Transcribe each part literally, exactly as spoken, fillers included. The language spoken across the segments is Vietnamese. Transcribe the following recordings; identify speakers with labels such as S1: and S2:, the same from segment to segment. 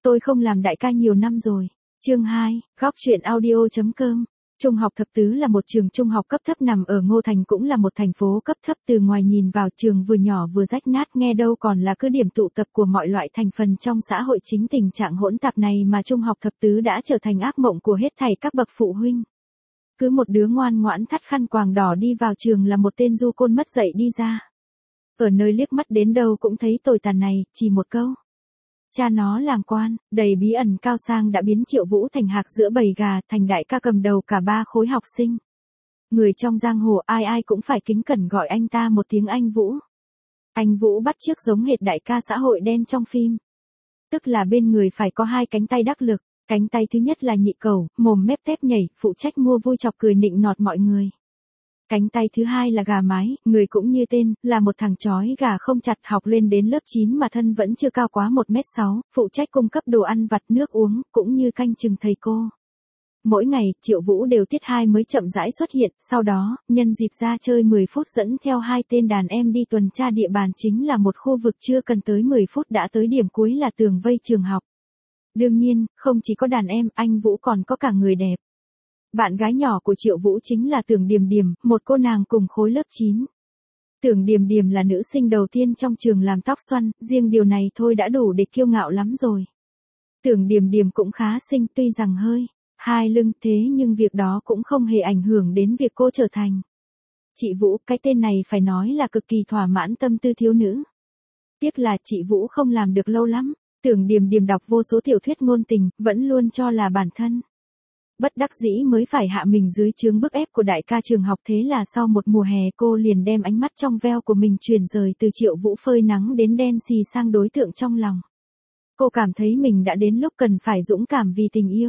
S1: tôi không làm đại ca nhiều năm rồi. Chương hai, góc truyện audio.com. Trung học thập tứ là một trường trung học cấp thấp nằm ở Ngô Thành, cũng là một thành phố cấp thấp. Từ ngoài nhìn vào, trường vừa nhỏ vừa rách nát, nghe đâu còn là cứ điểm tụ tập của mọi loại thành phần trong xã hội. Chính tình trạng hỗn tạp này mà trung học thập tứ đã trở thành ác mộng của hết thảy các bậc phụ huynh. Cứ một đứa ngoan ngoãn thắt khăn quàng đỏ đi vào trường là một tên du côn mất dạy đi ra. Ở nơi liếc mắt đến đâu cũng thấy tồi tàn này, chỉ một câu: cha nó làm quan. Đầy bí ẩn cao sang đã biến Triệu Vũ thành hạc giữa bầy gà, thành đại ca cầm đầu cả ba khối học sinh. Người trong giang hồ ai ai cũng phải kính cẩn gọi anh ta một tiếng anh Vũ. Anh Vũ bắt chước giống hệt đại ca xã hội đen trong phim. Tức là bên người phải có hai cánh tay đắc lực. Cánh tay thứ nhất là nhị cẩu, mồm mép tép nhảy, phụ trách mua vui chọc cười nịnh nọt mọi người. Cánh tay thứ hai là gà mái, người cũng như tên, là một thằng chói gà không chặt, học lên đến lớp chín mà thân vẫn chưa cao quá một mét sáu, phụ trách cung cấp đồ ăn vặt nước uống, cũng như canh chừng thầy cô. Mỗi ngày, Triệu Vũ đều tiết hai mới chậm rãi xuất hiện, sau đó, nhân dịp ra chơi mười phút dẫn theo hai tên đàn em đi tuần tra địa bàn, chính là một khu vực chưa cần tới mười phút đã tới điểm cuối là tường vây trường học. Đương nhiên, không chỉ có đàn em, anh Vũ còn có cả người đẹp. Bạn gái nhỏ của Triệu Vũ chính là Tưởng Điềm Điềm, một cô nàng cùng khối lớp chín. Tưởng Điềm Điềm là nữ sinh đầu tiên trong trường làm tóc xoăn, riêng điều này thôi đã đủ để kiêu ngạo lắm rồi. Tưởng Điềm Điềm cũng khá xinh, tuy rằng hơi hai lưng, thế nhưng việc đó cũng không hề ảnh hưởng đến việc cô trở thành chị Vũ. Cái tên này phải nói là cực kỳ thỏa mãn tâm tư thiếu nữ. Tiếc là chị Vũ không làm được lâu lắm. Tưởng Điềm Điềm đọc vô số tiểu thuyết ngôn tình, vẫn luôn cho là bản thân bất đắc dĩ mới phải hạ mình dưới chướng bức ép của đại ca trường học. Thế là sau một mùa hè, cô liền đem ánh mắt trong veo của mình chuyển rời từ Triệu Vũ phơi nắng đến đen xì sang đối tượng trong lòng. Cô cảm thấy mình đã đến lúc cần phải dũng cảm vì tình yêu.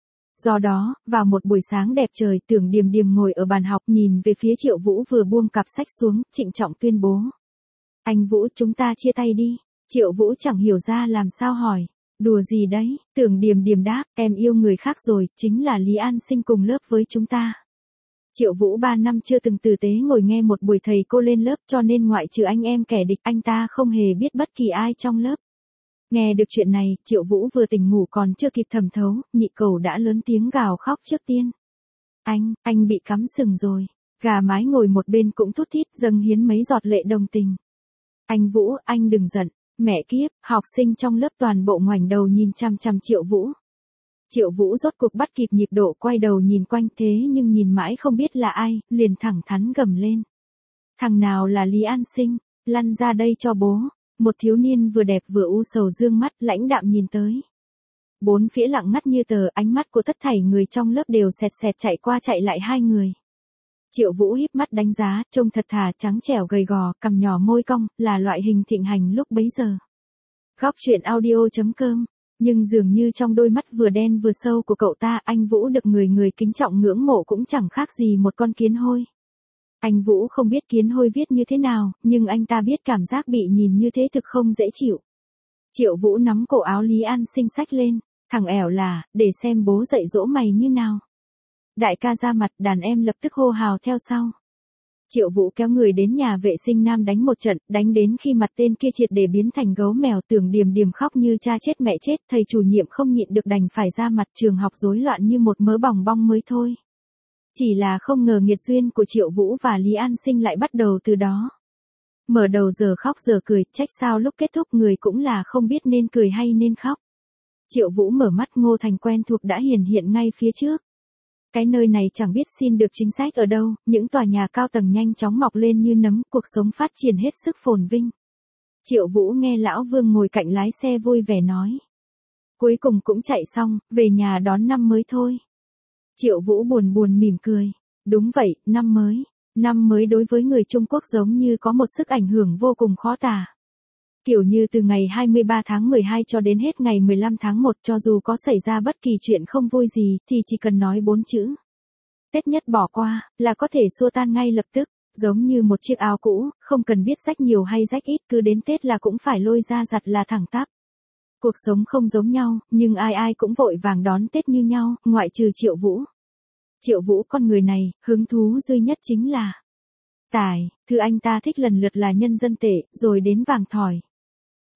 S1: Do đó, vào một buổi sáng đẹp trời, Tưởng Điềm Điềm ngồi ở bàn học nhìn về phía Triệu Vũ vừa buông cặp sách xuống, trịnh trọng tuyên bố: anh Vũ, chúng ta chia tay đi. Triệu Vũ chẳng hiểu ra làm sao hỏi: đùa gì đấy? Tưởng Điềm Điềm đáp: em yêu người khác rồi, chính là Lý An Sinh cùng lớp với chúng ta. Triệu Vũ ba năm chưa từng tử tế ngồi nghe một buổi thầy cô lên lớp, cho nên ngoại trừ anh em kẻ địch, anh ta không hề biết bất kỳ ai trong lớp. Nghe được chuyện này, Triệu Vũ vừa tỉnh ngủ còn chưa kịp thẩm thấu, nhị cẩu đã lớn tiếng gào khóc trước tiên: anh, anh bị cắm sừng rồi. Gà mái ngồi một bên cũng thút thít dâng hiến mấy giọt lệ đồng tình: anh Vũ, anh đừng giận. Mẹ kiếp, học sinh trong lớp toàn bộ ngoảnh đầu nhìn chằm chằm Triệu Vũ. Triệu Vũ rốt cuộc bắt kịp nhịp độ, quay đầu nhìn quanh, thế nhưng nhìn mãi không biết là ai, liền thẳng thắn gầm lên: thằng nào là Lý An Sinh, lăn ra đây cho bố. Một thiếu niên vừa đẹp vừa u sầu dương mắt, lãnh đạm nhìn tới. Bốn phía lặng ngắt như tờ, ánh mắt của tất thảy người trong lớp đều xẹt xẹt chạy qua chạy lại hai người. Triệu Vũ híp mắt đánh giá, trông thật thà, trắng trẻo gầy gò, cằm nhỏ môi cong, là loại hình thịnh hành lúc bấy giờ. Góc truyện audio.com. Nhưng dường như trong đôi mắt vừa đen vừa sâu của cậu ta, anh Vũ được người người kính trọng ngưỡng mộ cũng chẳng khác gì một con kiến hôi. Anh Vũ không biết kiến hôi viết như thế nào, nhưng anh ta biết cảm giác bị nhìn như thế thực không dễ chịu. Triệu Vũ nắm cổ áo Lý An Sinh xách lên: thằng ẻo là, để xem bố dạy dỗ mày như nào. Đại ca ra mặt, đàn em lập tức hô hào theo sau. Triệu Vũ kéo người đến nhà vệ sinh nam đánh một trận, đánh đến khi mặt tên kia triệt để biến thành gấu mèo. Tưởng Điềm Điềm khóc như cha chết mẹ chết, thầy chủ nhiệm không nhịn được đành phải ra mặt, trường học rối loạn như một mớ bòng bong mới thôi. Chỉ là không ngờ nghiệt duyên của Triệu Vũ và Lý An Sinh lại bắt đầu từ đó. Mở đầu giờ khóc giờ cười, trách sao lúc kết thúc người cũng là không biết nên cười hay nên khóc. Triệu Vũ mở mắt, Ngô Thành quen thuộc đã hiển hiện ngay phía trước. Cái nơi này chẳng biết xin được chính sách ở đâu, những tòa nhà cao tầng nhanh chóng mọc lên như nấm, cuộc sống phát triển hết sức phồn vinh. Triệu Vũ nghe Lão Vương ngồi cạnh lái xe vui vẻ nói: cuối cùng cũng chạy xong, về nhà đón năm mới thôi. Triệu Vũ buồn buồn mỉm cười: đúng vậy, năm mới. Năm mới đối với người Trung Quốc giống như có một sức ảnh hưởng vô cùng khó tả. Kiểu như từ ngày hai mươi ba tháng mười hai cho đến hết ngày mười lăm tháng một, cho dù có xảy ra bất kỳ chuyện không vui gì, thì chỉ cần nói bốn chữ Tết nhất bỏ qua, là có thể xua tan ngay lập tức. Giống như một chiếc áo cũ, không cần biết rách nhiều hay rách ít, cứ đến Tết là cũng phải lôi ra giặt là thẳng tắp. Cuộc sống không giống nhau, nhưng ai ai cũng vội vàng đón Tết như nhau, ngoại trừ Triệu Vũ. Triệu Vũ con người này, hứng thú duy nhất chính là tài. Thứ anh ta thích lần lượt là nhân dân tệ, rồi đến vàng thỏi.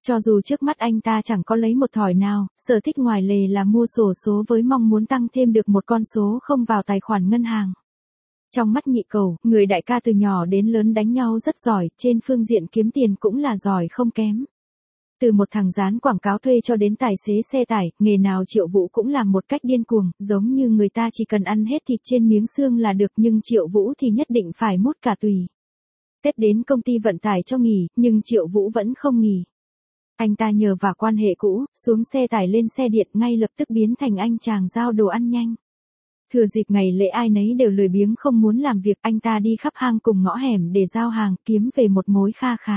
S1: Cho dù trước mắt anh ta chẳng có lấy một thỏi nào, sở thích ngoài lề là mua xổ số với mong muốn tăng thêm được một con số không vào tài khoản ngân hàng. Trong mắt Nhị Cẩu, người đại ca từ nhỏ đến lớn đánh nhau rất giỏi, trên phương diện kiếm tiền cũng là giỏi không kém. Từ một thằng dán quảng cáo thuê cho đến tài xế xe tải, nghề nào Triệu Vũ cũng làm một cách điên cuồng, giống như người ta chỉ cần ăn hết thịt trên miếng xương là được, nhưng Triệu Vũ thì nhất định phải mút cả tùy. Tết đến công ty vận tải cho nghỉ, nhưng Triệu Vũ vẫn không nghỉ. Anh ta nhờ vào quan hệ cũ, xuống xe tải lên xe điện ngay lập tức biến thành anh chàng giao đồ ăn nhanh. Thừa dịp ngày lễ ai nấy đều lười biếng không muốn làm việc, anh ta đi khắp hang cùng ngõ hẻm để giao hàng, kiếm về một mối kha khá.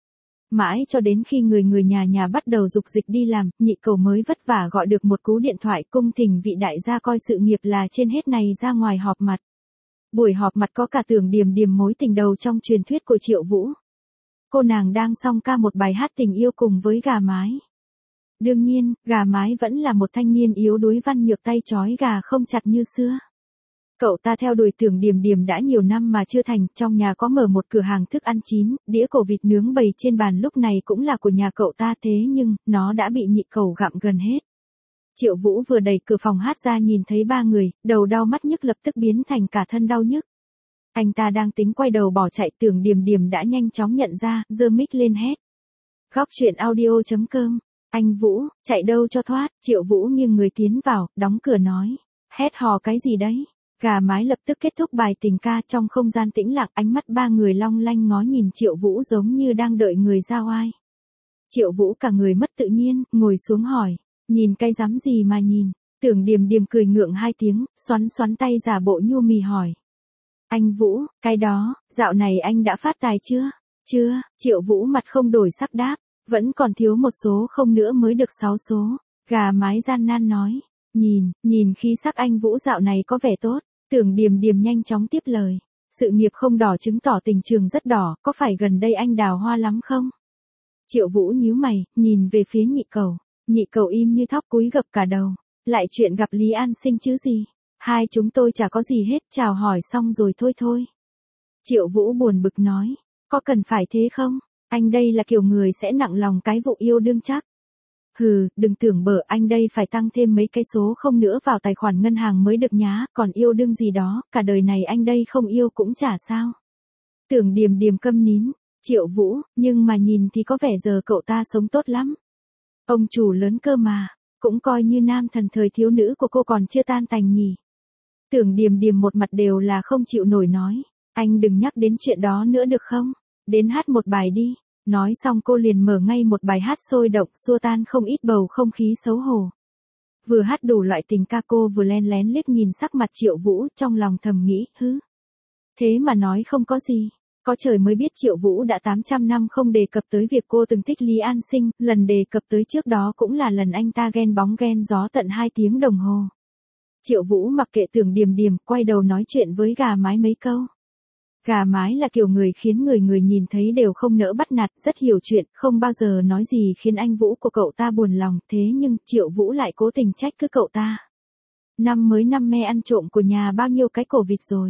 S1: Mãi cho đến khi người người nhà nhà bắt đầu dục dịch đi làm, Nhị Cẩu mới vất vả gọi được một cú điện thoại cung thỉnh vị đại gia coi sự nghiệp là trên hết này ra ngoài họp mặt. Buổi họp mặt có cả Tưởng Điềm Điềm mối tình đầu trong truyền thuyết của Triệu Vũ. Cô nàng đang song ca một bài hát tình yêu cùng với Gà Mái. Đương nhiên, Gà Mái vẫn là một thanh niên yếu đuối văn nhược tay trói gà không chặt như xưa. Cậu ta theo đuổi Tưởng Điềm Điềm đã nhiều năm mà chưa thành, trong nhà có mở một cửa hàng thức ăn chín, đĩa cổ vịt nướng bày trên bàn lúc này cũng là của nhà cậu ta, thế nhưng, nó đã bị Nhị Cẩu gặm gần hết. Triệu Vũ vừa đẩy cửa phòng hát ra nhìn thấy ba người, đầu đau mắt nhức lập tức biến thành cả thân đau nhức. Anh ta đang tính quay đầu bỏ chạy, Tưởng Điềm Điềm đã nhanh chóng nhận ra, giơ mic lên hét. Góc truyện audio chấm com, anh Vũ, chạy đâu cho thoát, Triệu Vũ nghiêng người tiến vào, đóng cửa nói. Hét hò cái gì đấy? Gà Mái lập tức kết thúc bài tình ca, trong không gian tĩnh lặng, ánh mắt ba người long lanh ngó nhìn Triệu Vũ giống như đang đợi người ra oai. Triệu Vũ cả người mất tự nhiên, ngồi xuống hỏi, nhìn cái rắm gì mà nhìn? Tưởng Điềm Điềm cười ngượng hai tiếng, xoắn xoắn tay giả bộ nhu mì hỏi. Anh Vũ, cái đó, dạo này anh đã phát tài chưa? Chưa, Triệu Vũ mặt không đổi sắc đáp, vẫn còn thiếu một số không nữa mới được sáu số. Gà Mái gian nan nói, nhìn, nhìn khí sắc anh Vũ dạo này có vẻ tốt. Tưởng Điềm Điềm nhanh chóng tiếp lời, sự nghiệp không đỏ chứng tỏ tình trường rất đỏ, có phải gần đây anh đào hoa lắm không? Triệu Vũ nhíu mày, nhìn về phía Nhị Cẩu. Nhị Cẩu im như thóc cúi gập cả đầu, lại chuyện gặp Lý An Sinh chứ gì? Hai chúng tôi chả có gì hết, chào hỏi xong rồi thôi thôi. Triệu Vũ buồn bực nói, có cần phải thế không? Anh đây là kiểu người sẽ nặng lòng cái vụ yêu đương chắc. Hừ, đừng tưởng bở, anh đây phải tăng thêm mấy cái số không nữa vào tài khoản ngân hàng mới được nhá, còn yêu đương gì đó, cả đời này anh đây không yêu cũng chả sao. Tưởng Điềm Điềm câm nín, Triệu Vũ, nhưng mà nhìn thì có vẻ giờ cậu ta sống tốt lắm. Ông chủ lớn cơ mà, cũng coi như nam thần thời thiếu nữ của cô còn chưa tan tành nhỉ. Tưởng Điềm Điềm một mặt đều là không chịu nổi nói, anh đừng nhắc đến chuyện đó nữa được không, đến hát một bài đi. Nói xong cô liền mở ngay một bài hát sôi động, xua tan không ít bầu không khí xấu hổ. Vừa hát đủ loại tình ca cô vừa len lén liếc nhìn sắc mặt Triệu Vũ, trong lòng thầm nghĩ, hứ. Thế mà nói không có gì. Có trời mới biết Triệu Vũ đã tám trăm năm không đề cập tới việc cô từng thích Lý An Sinh, lần đề cập tới trước đó cũng là lần anh ta ghen bóng ghen gió tận hai tiếng đồng hồ. Triệu Vũ mặc kệ Tưởng Điềm Điềm, quay đầu nói chuyện với Gà Mái mấy câu. Gà Mái là kiểu người khiến người người nhìn thấy đều không nỡ bắt nạt, rất hiểu chuyện, không bao giờ nói gì khiến anh Vũ của cậu ta buồn lòng, thế nhưng Triệu Vũ lại cố tình trách cứ cậu ta. Năm mới năm me ăn trộm của nhà bao nhiêu cái cổ vịt rồi.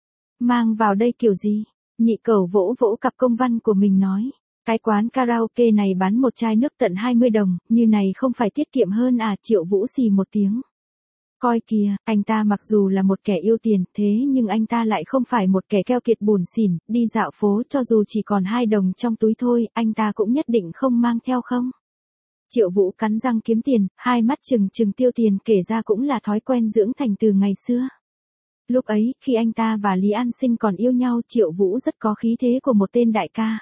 S1: Mang vào đây kiểu gì? Nhị Cẩu vỗ vỗ cặp công văn của mình nói. Cái quán karaoke này bán một chai nước tận hai mươi đồng, như này không phải tiết kiệm hơn à? Triệu Vũ xì một tiếng. Coi kìa, anh ta mặc dù là một kẻ yêu tiền, thế nhưng anh ta lại không phải một kẻ keo kiệt buồn xỉn, đi dạo phố cho dù chỉ còn hai đồng trong túi thôi, anh ta cũng nhất định không mang theo không? Triệu Vũ cắn răng kiếm tiền, hai mắt trừng trừng tiêu tiền, kể ra cũng là thói quen dưỡng thành từ ngày xưa. Lúc ấy, khi anh ta và Lý An Sinh còn yêu nhau, Triệu Vũ rất có khí thế của một tên đại ca.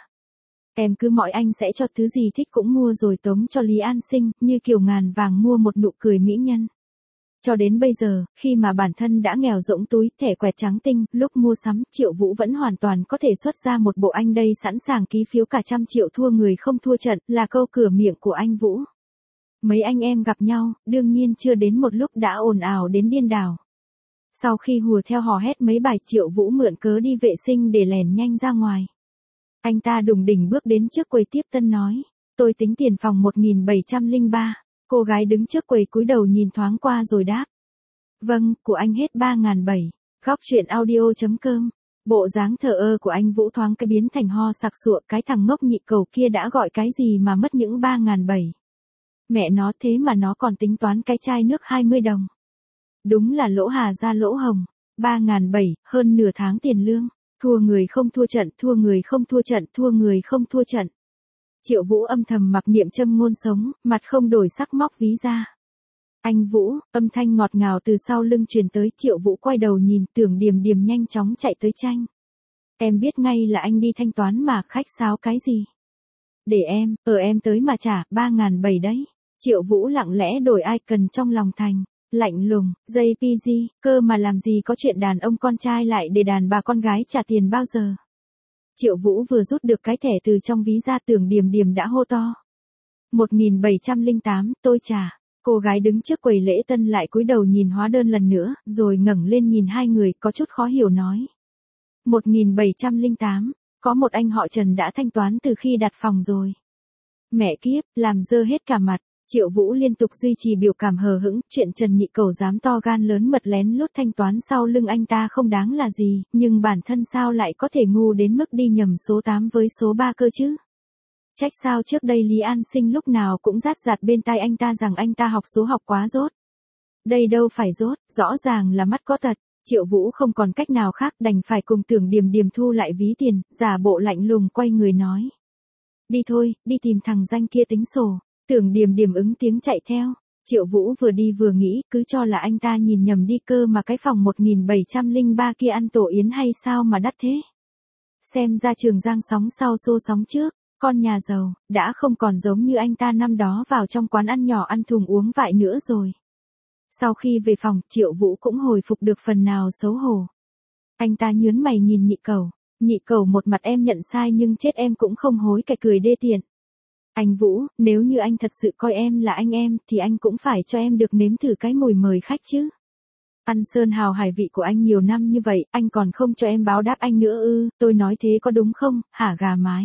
S1: Em cứ mọi anh sẽ cho thứ gì thích cũng mua rồi tống cho Lý An Sinh, như kiểu ngàn vàng mua một nụ cười mỹ nhân. Cho đến bây giờ, khi mà bản thân đã nghèo rỗng túi, thẻ quẹt trắng tinh, lúc mua sắm, Triệu Vũ vẫn hoàn toàn có thể xuất ra một bộ anh đây sẵn sàng ký phiếu cả trăm triệu thua người không thua trận, là câu cửa miệng của anh Vũ. Mấy anh em gặp nhau, đương nhiên chưa đến một lúc đã ồn ào đến điên đảo. Sau khi hùa theo hò hét mấy bài, Triệu Vũ mượn cớ đi vệ sinh để lèn nhanh ra ngoài. Anh ta đùng đỉnh bước đến trước quầy tiếp tân nói, tôi tính tiền phòng một nghìn bảy trăm lẻ ba. Cô gái đứng trước quầy cúi đầu nhìn thoáng qua rồi đáp. Vâng, của anh hết ba nghìn bảy trăm. Góc truyện audio chấm com Bộ dáng thờ ơ của anh Vũ thoáng cái biến thành ho sặc sụa, cái thằng ngốc nhị cầu kia đã gọi cái gì mà mất những ba ngàn bảy. Mẹ nó, thế mà nó còn tính toán cái chai nước hai mươi đồng. Đúng là lỗ hà ra lỗ hồng, ba ngàn bảy, hơn nửa tháng tiền lương, thua người không thua trận, thua người không thua trận, thua người không thua trận. Triệu Vũ âm thầm mặc niệm châm ngôn sống, mặt không đổi sắc móc ví ra. Anh Vũ, âm thanh ngọt ngào từ sau lưng truyền tới, Triệu Vũ quay đầu nhìn, Tưởng Điềm Điềm nhanh chóng chạy tới tranh. Em biết ngay là anh đi thanh toán mà, khách sáo cái gì? Để em, ở em tới mà trả, ba ngàn bảy đấy. Triệu Vũ lặng lẽ đổi icon trong lòng thành. Lạnh lùng, gi pê giê, cơ mà làm gì có chuyện đàn ông con trai lại để đàn bà con gái trả tiền bao giờ. Triệu Vũ vừa rút được cái thẻ từ trong ví ra, Tưởng Điềm Điềm đã hô to. một nghìn bảy trăm lẻ tám, tôi trả. Cô gái đứng trước quầy lễ tân lại cúi đầu nhìn hóa đơn lần nữa, rồi ngẩng lên nhìn hai người, có chút khó hiểu nói. một nghìn bảy trăm lẻ tám, có một anh họ Trần đã thanh toán từ khi đặt phòng rồi. Mẹ kiếp, làm dơ hết cả mặt. Triệu Vũ liên tục duy trì biểu cảm hờ hững, chuyện Trần Nhị Cẩu dám to gan lớn mật lén lút thanh toán sau lưng anh ta không đáng là gì, nhưng bản thân sao lại có thể ngu đến mức đi nhầm số tám với số ba cơ chứ? Trách sao trước đây Lý An Sinh lúc nào cũng rát rạt bên tai anh ta rằng anh ta học số học quá dốt. Đây đâu phải dốt, rõ ràng là mắt có tật. Triệu Vũ không còn cách nào khác, đành phải cùng Tưởng Điềm Điềm thu lại ví tiền, giả bộ lạnh lùng quay người nói. Đi thôi, đi tìm thằng danh kia tính sổ. Tưởng Điềm Điềm ứng tiếng chạy theo. Triệu Vũ vừa đi vừa nghĩ, cứ cho là anh ta nhìn nhầm đi cơ mà cái phòng một nghìn bảy trăm lẻ ba kia ăn tổ yến hay sao mà đắt thế. Xem ra Trường Giang sóng sau xô sóng trước, con nhà giàu, đã không còn giống như anh ta năm đó vào trong quán ăn nhỏ ăn thùng uống vại nữa rồi. Sau khi về phòng, Triệu Vũ cũng hồi phục được phần nào xấu hổ. Anh ta nhớn mày nhìn Nhị Cẩu. Nhị Cẩu một mặt em nhận sai nhưng chết em cũng không hối cải cười đê tiện. Anh Vũ, nếu như anh thật sự coi em là anh em, thì anh cũng phải cho em được nếm thử cái mùi mời khách chứ. Ăn sơn hào hải vị của anh nhiều năm như vậy, anh còn không cho em báo đáp anh nữa ư, tôi nói thế có đúng không, hả gà mái?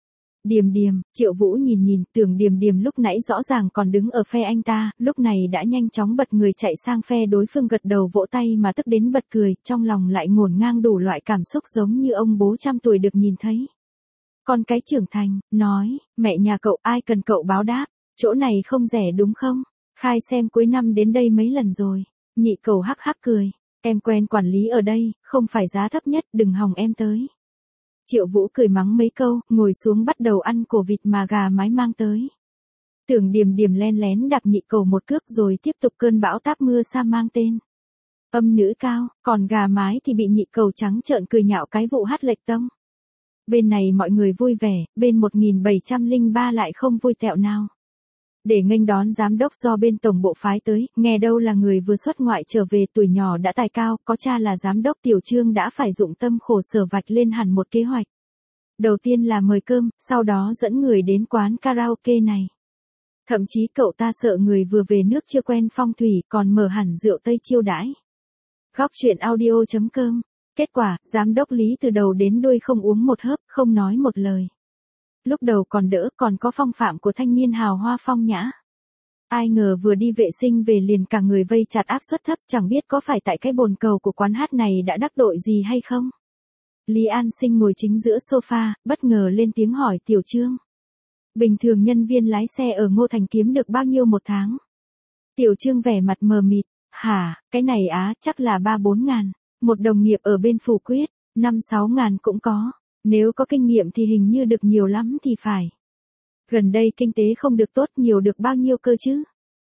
S1: Điềm Điềm, Triệu Vũ nhìn nhìn, Tưởng Điềm Điềm lúc nãy rõ ràng còn đứng ở phe anh ta, lúc này đã nhanh chóng bật người chạy sang phe đối phương, gật đầu vỗ tay mà tức đến bật cười, trong lòng lại ngổn ngang đủ loại cảm xúc giống như ông bố trăm tuổi được nhìn thấy. Con cái trưởng thành, nói, mẹ nhà cậu ai cần cậu báo đáp, chỗ này không rẻ đúng không? Khai xem cuối năm đến đây mấy lần rồi. Nhị Cẩu hắc hắc cười, em quen quản lý ở đây, không phải giá thấp nhất, đừng hòng em tới. Triệu Vũ cười mắng mấy câu, ngồi xuống bắt đầu ăn cổ vịt mà gà mái mang tới. Tưởng Điềm Điềm len lén đạp Nhị Cẩu một cước rồi tiếp tục cơn bão táp mưa sa mang tên. Âm nữ cao, còn gà mái thì bị Nhị Cẩu trắng trợn cười nhạo cái vụ hát lệch tông. Bên này mọi người vui vẻ, bên một nghìn bảy trăm lẻ ba lại không vui tẹo nào. Để nghênh đón giám đốc do bên tổng bộ phái tới, nghe đâu là người vừa xuất ngoại trở về, tuổi nhỏ đã tài cao, có cha là giám đốc, Tiểu Trương đã phải dụng tâm khổ sở vạch lên hẳn một kế hoạch. Đầu tiên là mời cơm, sau đó dẫn người đến quán karaoke này. Thậm chí cậu ta sợ người vừa về nước chưa quen phong thủy, còn mở hẳn rượu Tây chiêu đãi. Góc truyện audio chấm com. Kết quả, giám đốc Lý từ đầu đến đuôi không uống một hớp, không nói một lời. Lúc đầu còn đỡ, còn có phong phạm của thanh niên hào hoa phong nhã. Ai ngờ vừa đi vệ sinh về liền cả người vây chặt áp suất thấp, chẳng biết có phải tại cái bồn cầu của quán hát này đã đắc tội gì hay không. Lý An Sinh ngồi chính giữa sofa, bất ngờ lên tiếng hỏi Tiểu Trương. Bình thường nhân viên lái xe ở Ngô Thành kiếm được bao nhiêu một tháng? Tiểu Trương vẻ mặt mờ mịt, hả, cái này á, chắc là ba bốn ngàn. Một đồng nghiệp ở bên Phủ Quyết, năm sáu ngàn cũng có. Nếu có kinh nghiệm thì hình như được nhiều lắm thì phải. Gần đây kinh tế không được tốt, nhiều được bao nhiêu cơ chứ?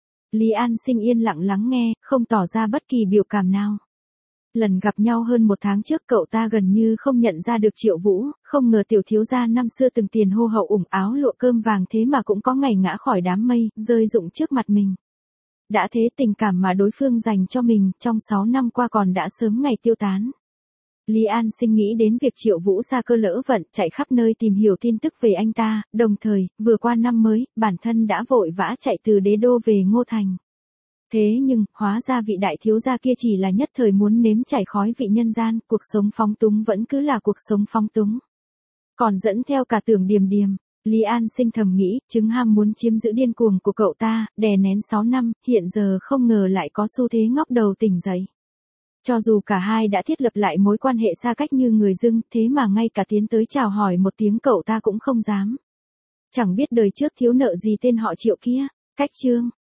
S1: Lý An Sinh yên lặng lắng nghe, không tỏ ra bất kỳ biểu cảm nào. Lần gặp nhau hơn một tháng trước, cậu ta gần như không nhận ra được Triệu Vũ, không ngờ tiểu thiếu gia năm xưa từng tiền hô hậu ủng áo lụa cơm vàng thế mà cũng có ngày ngã khỏi đám mây, rơi rụng trước mặt mình. Đã thế tình cảm mà đối phương dành cho mình trong sáu năm qua còn đã sớm ngày tiêu tán. Lý An Sinh nghĩ đến việc Triệu Vũ sa cơ lỡ vận chạy khắp nơi tìm hiểu tin tức về anh ta, đồng thời, vừa qua năm mới, bản thân đã vội vã chạy từ đế đô về Ngô Thành. Thế nhưng, hóa ra vị đại thiếu gia kia chỉ là nhất thời muốn nếm trải khói vị nhân gian, cuộc sống phóng túng vẫn cứ là cuộc sống phóng túng. Còn dẫn theo cả Tưởng Điềm Điềm, Lý An Sinh thầm nghĩ, chứng ham muốn chiếm giữ điên cuồng của cậu ta, đè nén sáu năm, hiện giờ không ngờ lại có xu thế ngóc đầu tỉnh dậy. Cho dù cả hai đã thiết lập lại mối quan hệ xa cách như người dưng, thế mà ngay cả tiến tới chào hỏi một tiếng cậu ta cũng không dám. Chẳng biết đời trước thiếu nợ gì tên họ Triệu kia. Cách chương